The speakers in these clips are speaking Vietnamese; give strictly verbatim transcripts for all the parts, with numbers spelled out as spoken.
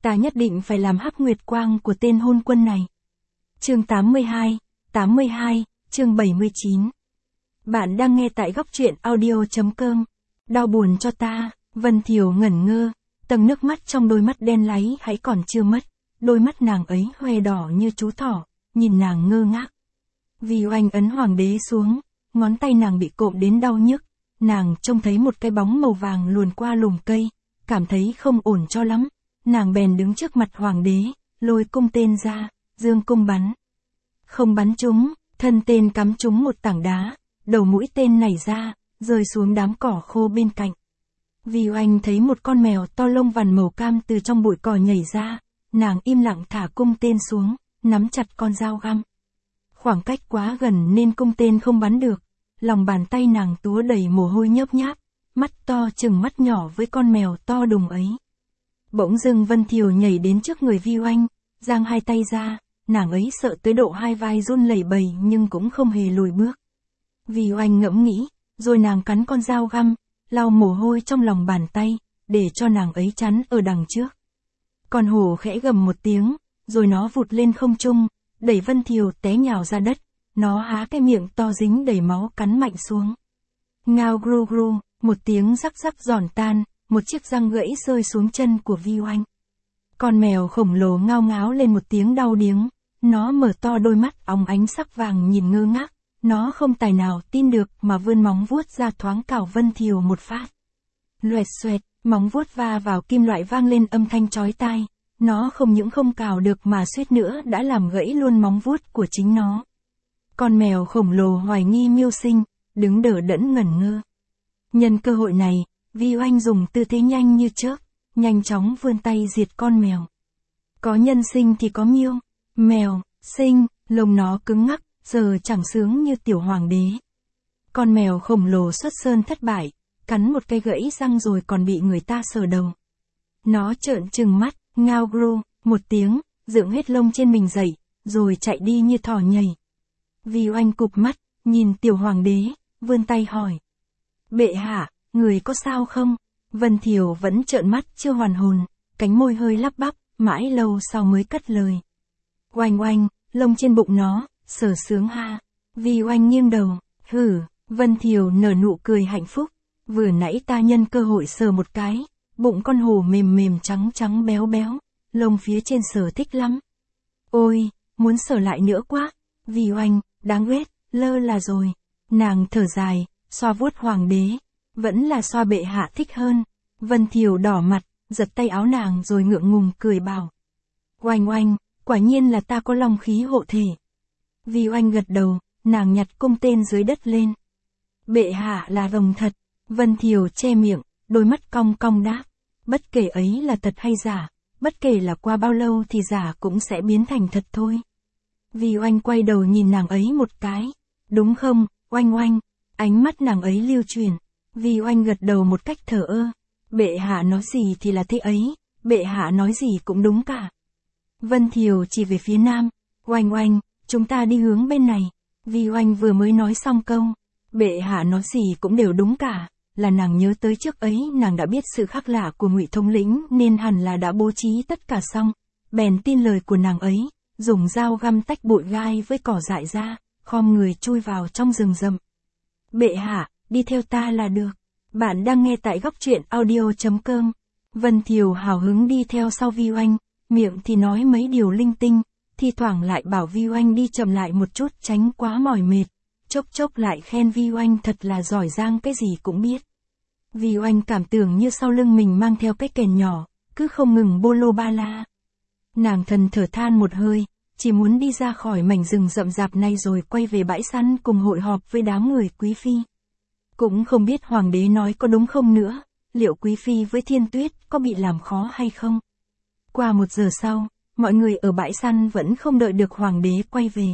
Ta nhất định phải làm hắc nguyệt quang của tên hôn quân này. Chương tám mươi hai, tám mươi hai, chương bảy mươi chín. Bạn đang nghe tại góc truyện audio chấm com. Đau buồn cho ta, Vân Thiều ngẩn ngơ, tầng nước mắt trong đôi mắt đen láy hãy còn chưa mất, đôi mắt nàng ấy hoe đỏ như chú thỏ, nhìn nàng ngơ ngác. Vi Oanh ấn hoàng đế xuống, ngón tay nàng bị cộm đến đau nhức, nàng trông thấy một cái bóng màu vàng luồn qua lùm cây, cảm thấy không ổn cho lắm, nàng bèn đứng trước mặt hoàng đế, lôi cung tên ra, dương cung bắn. Không bắn trúng, thân tên cắm trúng một tảng đá, đầu mũi tên nảy ra, rơi xuống đám cỏ khô bên cạnh. Vi Oanh thấy một con mèo to lông vằn màu cam từ trong bụi cỏ nhảy ra, nàng im lặng thả cung tên xuống, nắm chặt con dao găm. Khoảng cách quá gần nên cung tên không bắn được, lòng bàn tay nàng túa đầy mồ hôi nhớp nháp, mắt to chừng mắt nhỏ với con mèo to đùng ấy. Bỗng dưng Vân Thiều nhảy đến trước người Vi Oanh, giang hai tay ra, nàng ấy sợ tới độ hai vai run lẩy bẩy nhưng cũng không hề lùi bước. Vi Oanh ngẫm nghĩ, rồi nàng cắn con dao găm, lau mồ hôi trong lòng bàn tay, để cho nàng ấy chắn ở đằng trước. Con hổ khẽ gầm một tiếng, rồi nó vụt lên không trung, đẩy Vân Thiều té nhào ra đất, nó há cái miệng to dính đầy máu cắn mạnh xuống. Ngao gru gru, một tiếng rắc rắc giòn tan, một chiếc răng gãy rơi xuống chân của Vi Oanh. Con mèo khổng lồ ngao ngáo lên một tiếng đau điếng, nó mở to đôi mắt óng ánh sắc vàng nhìn ngơ ngác, nó không tài nào tin được mà vươn móng vuốt ra thoáng cào Vân Thiều một phát. Loẹt xoẹt, móng vuốt va vào kim loại vang lên âm thanh chói tai, nó không những không cào được mà suýt nữa đã làm gãy luôn móng vuốt của chính nó. Con mèo khổng lồ hoài nghi mưu sinh, đứng đờ đẫn ngẩn ngơ. Nhân cơ hội này, Vi Oanh dùng tư thế nhanh như chớp, nhanh chóng vươn tay diệt con mèo. Có nhân sinh thì có miêu, mèo, sinh, lông nó cứng ngắc, giờ chẳng sướng như tiểu hoàng đế. Con mèo khổng lồ xuất sơn thất bại, cắn một cây gãy răng rồi còn bị người ta sờ đầu. Nó trợn trừng mắt, ngao gru, một tiếng, dựng hết lông trên mình dậy, rồi chạy đi như thỏ nhảy. Vi Oanh cụp mắt, nhìn tiểu hoàng đế, vươn tay hỏi. Bệ hạ, người có sao không? Vân Thiều vẫn trợn mắt chưa hoàn hồn, cánh môi hơi lắp bắp, mãi lâu sau mới cất lời. Oanh oanh, lông trên bụng nó, sờ sướng ha. Vi Oanh nghiêng đầu, hử, Vân Thiều nở nụ cười hạnh phúc, vừa nãy ta nhân cơ hội sờ một cái, bụng con hổ mềm mềm trắng trắng béo béo, lông phía trên sờ thích lắm. Ôi, muốn sờ lại nữa quá. Vi Oanh, đáng ghét, lơ là rồi. Nàng thở dài, xoa vuốt hoàng đế, vẫn là xoa bệ hạ thích hơn. Vân Thiều đỏ mặt, giật tay áo nàng rồi ngượng ngùng cười bảo. Oanh oanh, quả nhiên là ta có long khí hộ thể. Vi Oanh gật đầu, nàng nhặt cung tên dưới đất lên. Bệ hạ là rồng thật. Vân Thiều che miệng, đôi mắt cong cong đáp. Bất kể ấy là thật hay giả, bất kể là qua bao lâu thì giả cũng sẽ biến thành thật thôi. Vi Oanh quay đầu nhìn nàng ấy một cái. Đúng không, Oanh oanh, ánh mắt nàng ấy lưu chuyển. Vi Oanh gật đầu một cách thờ ơ. Bệ hạ nói gì thì là thế ấy, bệ hạ nói gì cũng đúng cả. Vân Thiều chỉ về phía nam. Oanh oanh, chúng ta đi hướng bên này. Vi Oanh vừa mới nói xong câu, bệ hạ nói gì cũng đều đúng cả, là nàng nhớ tới trước ấy nàng đã biết sự khác lạ của Ngụy thống lĩnh nên hẳn là đã bố trí tất cả xong, bèn tin lời của nàng ấy, dùng dao găm tách bụi gai với cỏ dại ra, khom người chui vào trong rừng rậm. Bệ hạ, đi theo ta là được. Bạn đang nghe tại góc truyện audio chấm com. Vân Thiều hào hứng đi theo sau Vi Oanh, miệng thì nói mấy điều linh tinh, thi thoảng lại bảo Vi Oanh đi chậm lại một chút tránh quá mỏi mệt, chốc chốc lại khen Vi Oanh thật là giỏi giang cái gì cũng biết. Vi Oanh cảm tưởng như sau lưng mình mang theo cái kèn nhỏ, cứ không ngừng bô lô ba la. Nàng thần thở than một hơi, chỉ muốn đi ra khỏi mảnh rừng rậm rạp này rồi quay về bãi săn cùng hội họp với đám người quý phi. Cũng không biết hoàng đế nói có đúng không nữa, liệu quý phi với Thiên Tuyết có bị làm khó hay không? Qua một giờ sau, mọi người ở bãi săn vẫn không đợi được hoàng đế quay về.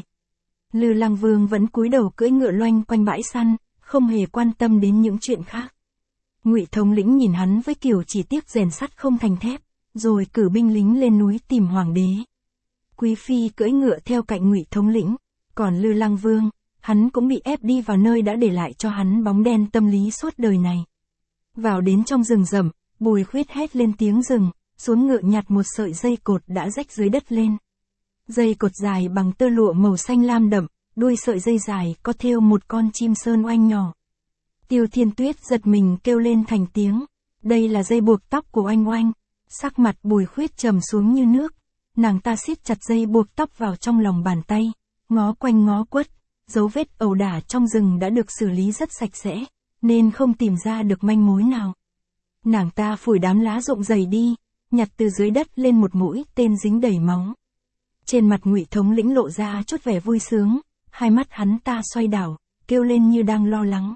Lư Lăng Vương vẫn cúi đầu cưỡi ngựa loanh quanh bãi săn, không hề quan tâm đến những chuyện khác. Ngụy thống lĩnh nhìn hắn với kiểu chỉ tiếc rèn sắt không thành thép, rồi cử binh lính lên núi tìm hoàng đế. Quý phi cưỡi ngựa theo cạnh Ngụy thống lĩnh, còn Lư Lăng Vương, hắn cũng bị ép đi vào nơi đã để lại cho hắn bóng đen tâm lý suốt đời này. Vào đến trong rừng rậm, Bùi Khuyết hét lên tiếng rừng, xuống ngựa nhặt một sợi dây cột đã rách dưới đất lên. Dây cột dài bằng tơ lụa màu xanh lam đậm, đuôi sợi dây dài có thêu một con chim sơn oanh nhỏ. Tiêu Thiên Tuyết giật mình kêu lên thành tiếng, đây là dây buộc tóc của Oanh Oanh. Sắc mặt Bùi Khuyết trầm xuống như nước, nàng ta siết chặt dây buộc tóc vào trong lòng bàn tay, ngó quanh ngó quất, dấu vết ẩu đả trong rừng đã được xử lý rất sạch sẽ, nên không tìm ra được manh mối nào. Nàng ta phủi đám lá rụng rầy đi, nhặt từ dưới đất lên một mũi tên dính đầy máu. Trên mặt Ngụy thống lĩnh lộ ra chút vẻ vui sướng, hai mắt hắn ta xoay đảo, kêu lên như đang lo lắng.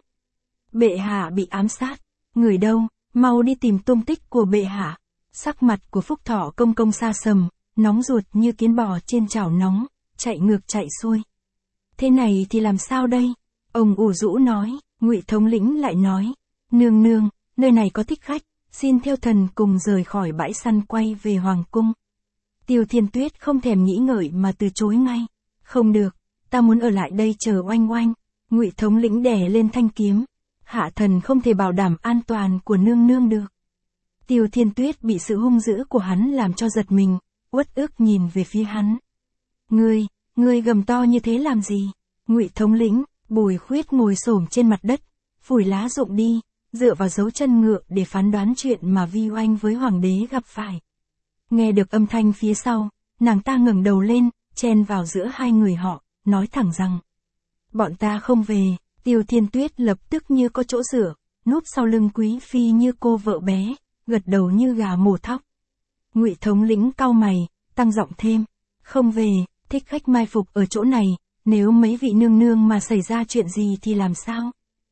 Bệ hạ bị ám sát, người đâu, mau đi tìm tung tích của bệ hạ. Sắc mặt của Phúc Thọ công công sa sầm, nóng ruột như kiến bò trên chảo nóng, chạy ngược chạy xuôi. Thế này thì làm sao đây? Ông ủ rũ nói. Ngụy thống lĩnh lại nói, nương nương, nơi này có thích khách, xin theo thần cùng rời khỏi bãi săn quay về hoàng cung. Tiêu Thiên Tuyết không thèm nghĩ ngợi mà từ chối ngay. Không được, ta muốn ở lại đây chờ Oanh Oanh. Ngụy thống lĩnh đè lên thanh kiếm, hạ thần không thể bảo đảm an toàn của nương nương được. Tiêu Thiên Tuyết bị sự hung dữ của hắn làm cho giật mình, uất ức nhìn về phía hắn. Ngươi, ngươi gầm to như thế làm gì? Ngụy thống lĩnh. Bùi Khuyết ngồi xổm trên mặt đất, phủi lá rụng đi, dựa vào dấu chân ngựa để phán đoán chuyện mà Vi Oanh với hoàng đế gặp phải. Nghe được âm thanh phía sau, nàng ta ngẩng đầu lên, chen vào giữa hai người họ, nói thẳng rằng: bọn ta không về. Tiêu Thiên Tuyết lập tức như có chỗ dựa, núp sau lưng Quý phi như cô vợ bé, gật đầu như gà mổ thóc. Ngụy thống lĩnh cau mày, tăng giọng thêm: không về, thích khách mai phục ở chỗ này. Nếu mấy vị nương nương mà xảy ra chuyện gì thì làm sao?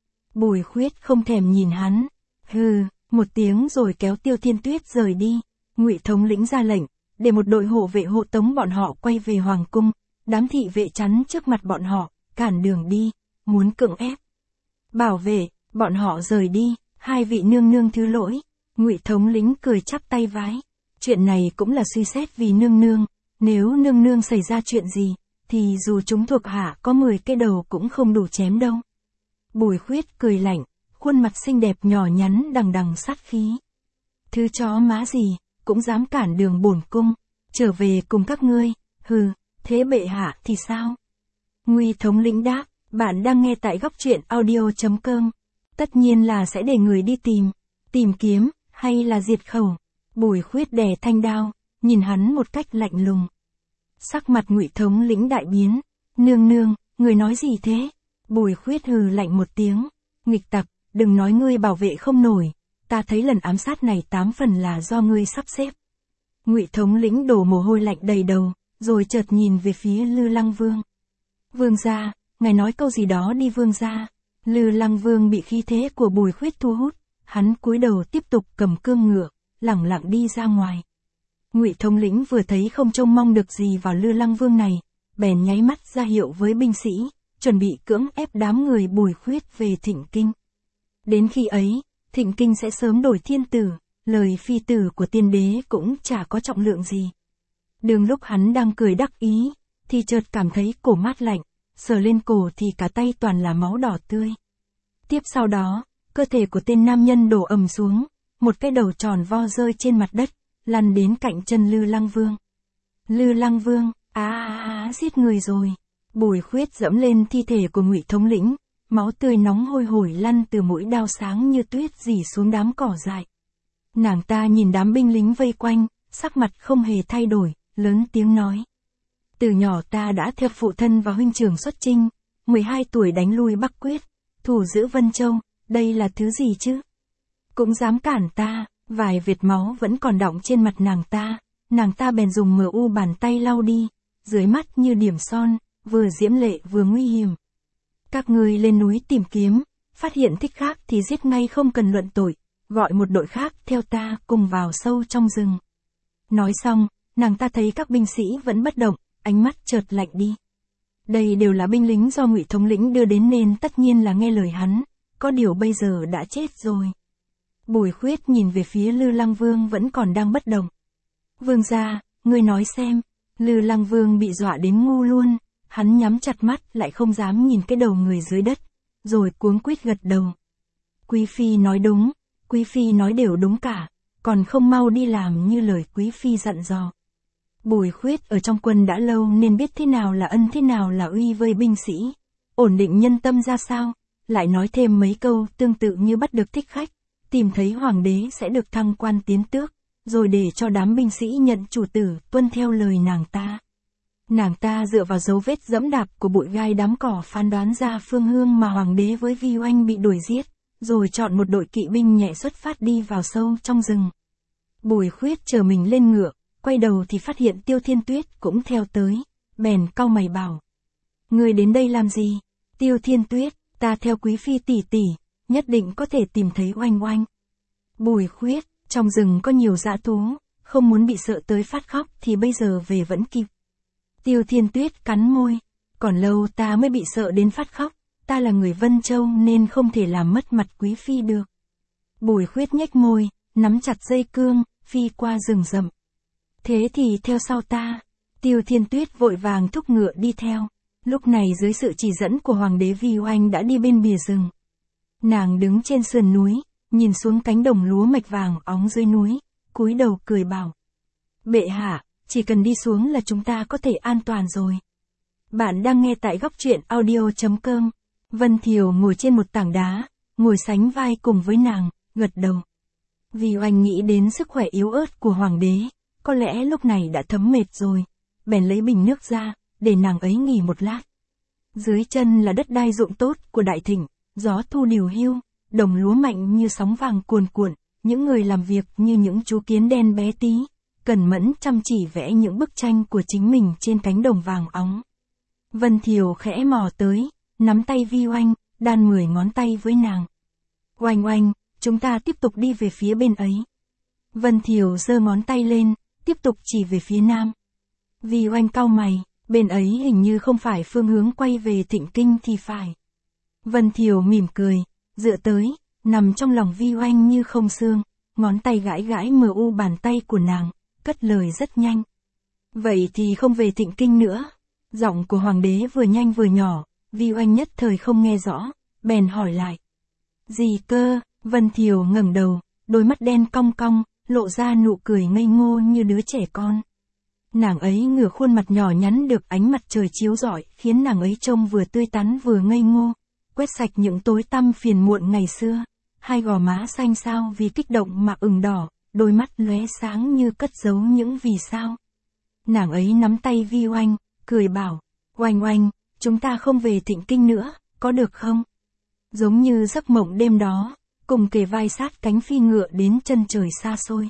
Bùi Khuyết không thèm nhìn hắn. Hừ, một tiếng rồi kéo Tiêu Thiên Tuyết rời đi. Ngụy thống lĩnh ra lệnh, để một đội hộ vệ hộ tống bọn họ quay về hoàng cung. Đám thị vệ chắn trước mặt bọn họ, cản đường đi, muốn cưỡng ép bảo vệ, bọn họ rời đi. Hai vị nương nương thứ lỗi. Ngụy thống lĩnh cười chắp tay vái. Chuyện này cũng là suy xét vì nương nương. Nếu nương nương xảy ra chuyện gì, thì dù chúng thuộc hạ có mười cái đầu cũng không đủ chém đâu. Bùi Khuyết cười lạnh, khuôn mặt xinh đẹp nhỏ nhắn đằng đằng sát khí. Thứ chó má gì, cũng dám cản đường bổn cung, trở về cùng các ngươi, hừ, thế bệ hạ thì sao? Ngụy thống lĩnh đáp, bạn đang nghe tại góc truyện audio chấm com. Tất nhiên là sẽ để người đi tìm, tìm kiếm, hay là diệt khẩu. Bùi Khuyết đè thanh đao, nhìn hắn một cách lạnh lùng. Sắc mặt Ngụy thống lĩnh đại biến. Nương nương, người nói gì thế? Bùi Khuyết hừ lạnh một tiếng. Nghịch tặc, đừng nói ngươi bảo vệ không nổi. Ta thấy lần ám sát này tám phần là do ngươi sắp xếp. Ngụy thống lĩnh đổ mồ hôi lạnh đầy đầu, rồi chợt nhìn về phía Lư Lăng Vương. Vương gia, ngài nói câu gì đó đi vương gia. Lư Lăng Vương bị khí thế của Bùi Khuyết thu hút, hắn cúi đầu tiếp tục cầm cương ngựa, lẳng lặng đi ra ngoài. Ngụy thống lĩnh vừa thấy không trông mong được gì vào Lư Lăng Vương này, bèn nháy mắt ra hiệu với binh sĩ, chuẩn bị cưỡng ép đám người Bùi Khuyết về Thịnh Kinh. Đến khi ấy, Thịnh Kinh sẽ sớm đổi thiên tử, lời phi tử của tiên đế cũng chả có trọng lượng gì. Đường lúc hắn đang cười đắc ý, thì chợt cảm thấy cổ mát lạnh, sờ lên cổ thì cả tay toàn là máu đỏ tươi. Tiếp sau đó, cơ thể của tên nam nhân đổ ầm xuống, một cái đầu tròn vo rơi trên mặt đất, lăn đến cạnh chân Lư Lăng Vương. Lư Lăng Vương, á á á, giết người rồi. Bùi Khuyết dẫm lên thi thể của Ngụy thống lĩnh, máu tươi nóng hôi hổi lăn từ mũi đao sáng như tuyết rỉ xuống đám cỏ dại. Nàng ta nhìn đám binh lính vây quanh, sắc mặt không hề thay đổi, lớn tiếng nói: từ nhỏ ta đã theo phụ thân và huynh trưởng xuất chinh, mười hai tuổi đánh lui Bắc Quyết, thủ giữ Vân Châu, đây là thứ gì chứ? Cũng dám cản ta. Vài vệt máu vẫn còn đọng trên mặt nàng ta, nàng ta bèn dùng mờ u bàn tay lau đi, dưới mắt như điểm son, vừa diễm lệ vừa nguy hiểm. Các ngươi lên núi tìm kiếm, phát hiện thích khác thì giết ngay không cần luận tội, gọi một đội khác theo ta cùng vào sâu trong rừng. Nói xong, nàng ta thấy các binh sĩ vẫn bất động, ánh mắt chợt lạnh đi. Đây đều là binh lính do Ngụy thống lĩnh đưa đến nên tất nhiên là nghe lời hắn, có điều bây giờ đã chết rồi. Bùi Khuyết nhìn về phía Lư Lăng Vương vẫn còn đang bất động. Vương gia, ngươi nói xem. Lư Lăng Vương bị dọa đến ngu luôn, hắn nhắm chặt mắt lại không dám nhìn cái đầu người dưới đất, rồi cuống quýt gật đầu. Quý phi nói đúng, quý phi nói đều đúng cả, còn không mau đi làm như lời quý phi dặn dò. Bùi Khuyết ở trong quân đã lâu nên biết thế nào là ân thế nào là uy với binh sĩ, ổn định nhân tâm ra sao, lại nói thêm mấy câu tương tự như bắt được thích khách, tìm thấy hoàng đế sẽ được thăng quan tiến tước, rồi để cho đám binh sĩ nhận chủ tử tuân theo lời nàng ta. Nàng ta dựa vào dấu vết dẫm đạp của bụi gai đám cỏ phán đoán ra phương hướng mà hoàng đế với Vi Oanh bị đuổi giết, rồi chọn một đội kỵ binh nhẹ xuất phát đi vào sâu trong rừng. Bùi Khuyết chờ mình lên ngựa, quay đầu thì phát hiện Tiêu Thiên Tuyết cũng theo tới, bèn cau mày bảo: "Ngươi đến đây làm gì?" "Tiêu Thiên Tuyết, ta theo quý phi tỷ tỷ, nhất định có thể tìm thấy Oanh Oanh." Bùi Khuyết, trong rừng có nhiều dã thú, không muốn bị sợ tới phát khóc thì bây giờ về vẫn kịp. Tiêu Thiên Tuyết cắn môi, còn lâu ta mới bị sợ đến phát khóc, ta là người Vân Châu nên không thể làm mất mặt quý phi được. Bùi Khuyết nhếch môi, nắm chặt dây cương, phi qua rừng rậm. Thế thì theo sau ta. Tiêu Thiên Tuyết vội vàng thúc ngựa đi theo. Lúc này dưới sự chỉ dẫn của hoàng đế Vi Oanh đã đi bên bìa rừng. Nàng đứng trên sườn núi, nhìn xuống cánh đồng lúa mạch vàng óng dưới núi, cúi đầu cười bảo: "Bệ hạ, chỉ cần đi xuống là chúng ta có thể an toàn rồi." Bạn đang nghe tại góc truyện audio chấm com. Vân Thiều ngồi trên một tảng đá, ngồi sánh vai cùng với nàng, gật đầu. Vi Oanh nghĩ đến sức khỏe yếu ớt của hoàng đế, có lẽ lúc này đã thấm mệt rồi, bèn lấy bình nước ra, để nàng ấy nghỉ một lát. Dưới chân là đất đai ruộng tốt của Đại Thịnh, gió thu điều hiu, đồng lúa mạnh như sóng vàng cuồn cuộn, những người làm việc như những chú kiến đen bé tí, cẩn mẫn chăm chỉ vẽ những bức tranh của chính mình trên cánh đồng vàng óng. Vân Thiều khẽ mò tới, nắm tay Vi Oanh, đan mười ngón tay với nàng. "Oanh Oanh, chúng ta tiếp tục đi về phía bên ấy." Vân Thiều giơ ngón tay lên, tiếp tục chỉ về phía nam. Vi Oanh cau mày, bên ấy hình như không phải phương hướng quay về Thịnh Kinh thì phải. Vân Thiều mỉm cười, dựa tới, nằm trong lòng Vi Oanh như không xương, ngón tay gãi gãi mờ u bàn tay của nàng, cất lời rất nhanh: "Vậy thì không về Thịnh Kinh nữa." Giọng của hoàng đế vừa nhanh vừa nhỏ, Vi Oanh nhất thời không nghe rõ, bèn hỏi lại: "Gì cơ?" Vân Thiều ngẩng đầu, đôi mắt đen cong cong, lộ ra nụ cười ngây ngô như đứa trẻ con. Nàng ấy ngửa khuôn mặt nhỏ nhắn được ánh mặt trời chiếu rọi, khiến nàng ấy trông vừa tươi tắn vừa ngây ngô, quét sạch những tối tăm phiền muộn ngày xưa. Hai gò má xanh xao vì kích động mà ửng đỏ, đôi mắt lóe sáng như cất giấu những vì sao. Nàng ấy nắm tay Vi Oanh, cười bảo: "Oanh Oanh, chúng ta không về Thịnh Kinh nữa, có được không?" Giống như giấc mộng đêm đó, cùng kề vai sát cánh phi ngựa đến chân trời xa xôi.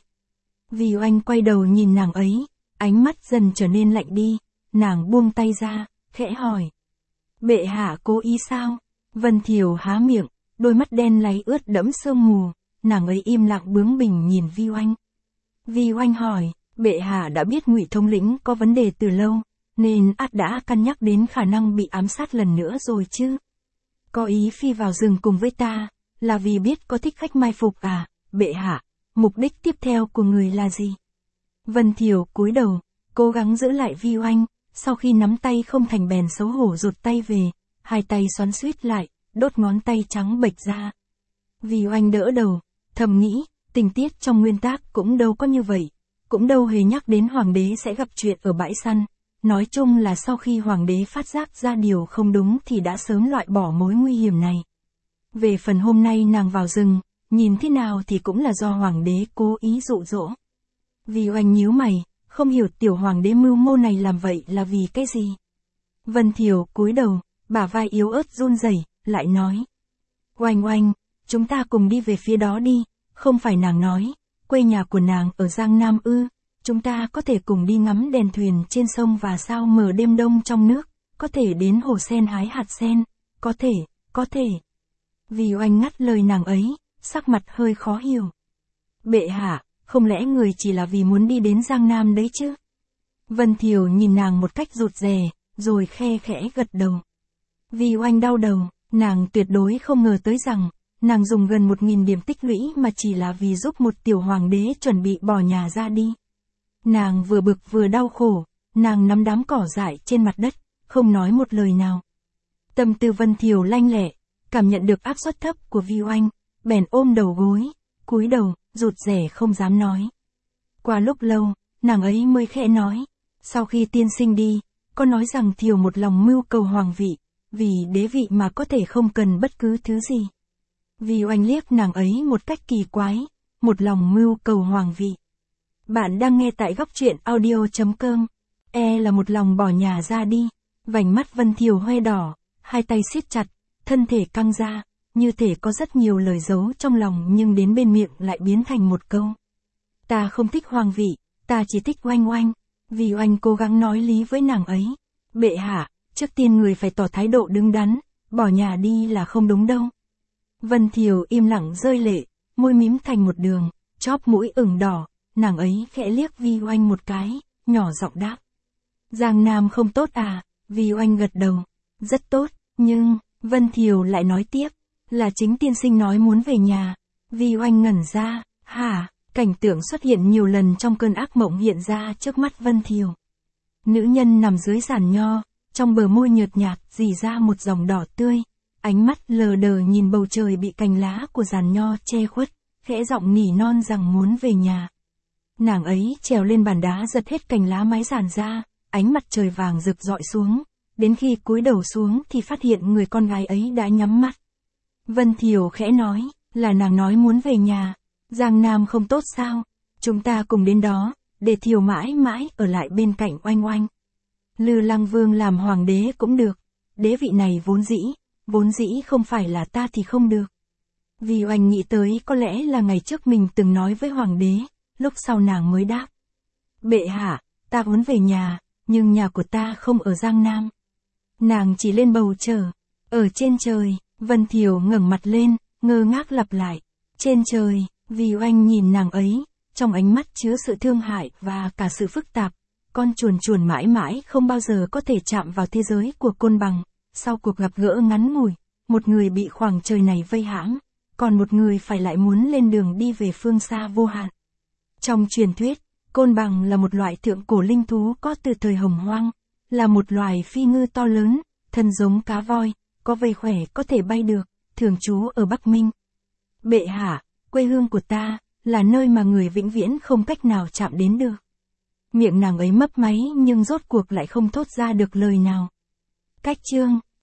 Vi Oanh quay đầu nhìn nàng ấy, ánh mắt dần trở nên lạnh đi, nàng buông tay ra, khẽ hỏi: "Bệ hạ cố ý sao?" Vân Thiều há miệng, đôi mắt đen láy ướt đẫm sương mù, nàng ấy im lặng bướng bỉnh nhìn Vi Oanh. Vi Oanh hỏi: "Bệ hạ đã biết Ngụy thống lĩnh có vấn đề từ lâu, nên ắt đã cân nhắc đến khả năng bị ám sát lần nữa rồi chứ? Có ý phi vào rừng cùng với ta, là vì biết có thích khách mai phục à, bệ hạ? Mục đích tiếp theo của người là gì?" Vân Thiều cúi đầu, cố gắng giữ lại Vi Oanh, sau khi nắm tay không thành bèn xấu hổ rụt tay về, hai tay xoắn xuýt lại, đốt ngón tay trắng bệch ra. Vi Oanh đỡ đầu, thầm nghĩ, tình tiết trong nguyên tác cũng đâu có như vậy, cũng đâu hề nhắc đến hoàng đế sẽ gặp chuyện ở bãi săn. Nói chung là sau khi hoàng đế phát giác ra điều không đúng thì đã sớm loại bỏ mối nguy hiểm này. Về phần hôm nay nàng vào rừng, nhìn thế nào thì cũng là do hoàng đế cố ý dụ dỗ. Vi Oanh nhíu mày, không hiểu tiểu hoàng đế mưu mô này làm vậy là vì cái gì. Vân Thiều cúi đầu, bả vai yếu ớt run rẩy, lại nói: "Oanh Oanh, chúng ta cùng đi về phía đó đi." Không phải nàng nói, quê nhà của nàng ở Giang Nam ư? Chúng ta có thể cùng đi ngắm đèn thuyền trên sông và sao mờ đêm đông trong nước, có thể đến hồ sen hái hạt sen, có thể, có thể. Vi Oanh ngắt lời nàng ấy, sắc mặt hơi khó hiểu. "Bệ hạ, không lẽ người chỉ là vì muốn đi đến Giang Nam đấy chứ?" Vân Thiều nhìn nàng một cách rụt rè, rồi khe khẽ gật đầu. Vi Oanh đau đầu, nàng tuyệt đối không ngờ tới rằng, nàng dùng gần một nghìn điểm tích lũy mà chỉ là vì giúp một tiểu hoàng đế chuẩn bị bỏ nhà ra đi. Nàng vừa bực vừa đau khổ, nàng nắm đám cỏ dại trên mặt đất, không nói một lời nào. Tâm tư Vân Thiều lanh lẹ, cảm nhận được áp suất thấp của Vi Oanh, bèn ôm đầu gối, cúi đầu, rụt rè không dám nói. Qua lúc lâu, nàng ấy mới khẽ nói, sau khi tiên sinh đi, có nói rằng Thiều một lòng mưu cầu hoàng vị, vì đế vị mà có thể không cần bất cứ thứ gì. Vi Oanh liếc nàng ấy một cách kỳ quái, một lòng mưu cầu hoàng vị. Bạn đang nghe tại góc truyện audio chấm com. E là một lòng bỏ nhà ra đi, vành mắt Vân Thiều hoe đỏ, hai tay siết chặt, thân thể căng ra, như thể có rất nhiều lời giấu trong lòng nhưng đến bên miệng lại biến thành một câu. Ta không thích hoàng vị, ta chỉ thích Oanh Oanh. Vi Oanh cố gắng nói lý với nàng ấy. Bệ hạ, trước tiên người phải tỏ thái độ đứng đắn, bỏ nhà đi là không đúng đâu. Vân Thiều im lặng rơi lệ, môi mím thành một đường, chóp mũi ửng đỏ, nàng ấy khẽ liếc Vi Oanh một cái, nhỏ giọng đáp. Giang Nam không tốt à? Vi Oanh gật đầu. Rất tốt, nhưng, Vân Thiều lại nói tiếp, là chính tiên sinh nói muốn về nhà. Vi Oanh ngẩn ra, hả? Cảnh tượng xuất hiện nhiều lần trong cơn ác mộng hiện ra trước mắt Vân Thiều. Nữ nhân nằm dưới giàn nho, trong bờ môi nhợt nhạt rỉ ra một dòng đỏ tươi, ánh mắt lờ đờ nhìn bầu trời bị cành lá của giàn nho che khuất, khẽ giọng nỉ non rằng muốn về nhà. Nàng ấy trèo lên bàn đá giật hết cành lá mái giàn ra, ánh mặt trời vàng rực rọi xuống, đến khi cúi đầu xuống thì phát hiện người con gái ấy đã nhắm mắt. Vân Thiều khẽ nói, là nàng nói muốn về nhà. Giang Nam không tốt sao? Chúng ta cùng đến đó, để Thiều mãi mãi ở lại bên cạnh Oanh Oanh. Lư Lăng Vương làm hoàng đế cũng được, đế vị này vốn dĩ, vốn dĩ không phải là ta thì không được. Vì Oanh nghĩ tới có lẽ là ngày trước mình từng nói với hoàng đế, lúc sau nàng mới đáp. Bệ hạ, ta muốn về nhà, nhưng nhà của ta không ở Giang Nam. Nàng chỉ lên bầu trời, ở trên trời. Vân Thiều ngẩng mặt lên, ngơ ngác lặp lại. Trên trời. Vì Oanh nhìn nàng ấy, trong ánh mắt chứa sự thương hại và cả sự phức tạp. Con chuồn chuồn mãi mãi không bao giờ có thể chạm vào thế giới của Côn Bằng. Sau cuộc gặp gỡ ngắn ngủi, một người bị khoảng trời này vây hãm, còn một người phải lại muốn lên đường đi về phương xa vô hạn. Trong truyền thuyết, Côn Bằng là một loại thượng cổ linh thú có từ thời Hồng Hoang, là một loài phi ngư to lớn, thân giống cá voi, có vây khỏe có thể bay được, thường trú ở Bắc Minh. Bệ hạ, quê hương của ta, là nơi mà người vĩnh viễn không cách nào chạm đến được. Miệng nàng ấy mấp máy nhưng rốt cuộc lại không thốt ra được lời nào. Cách chương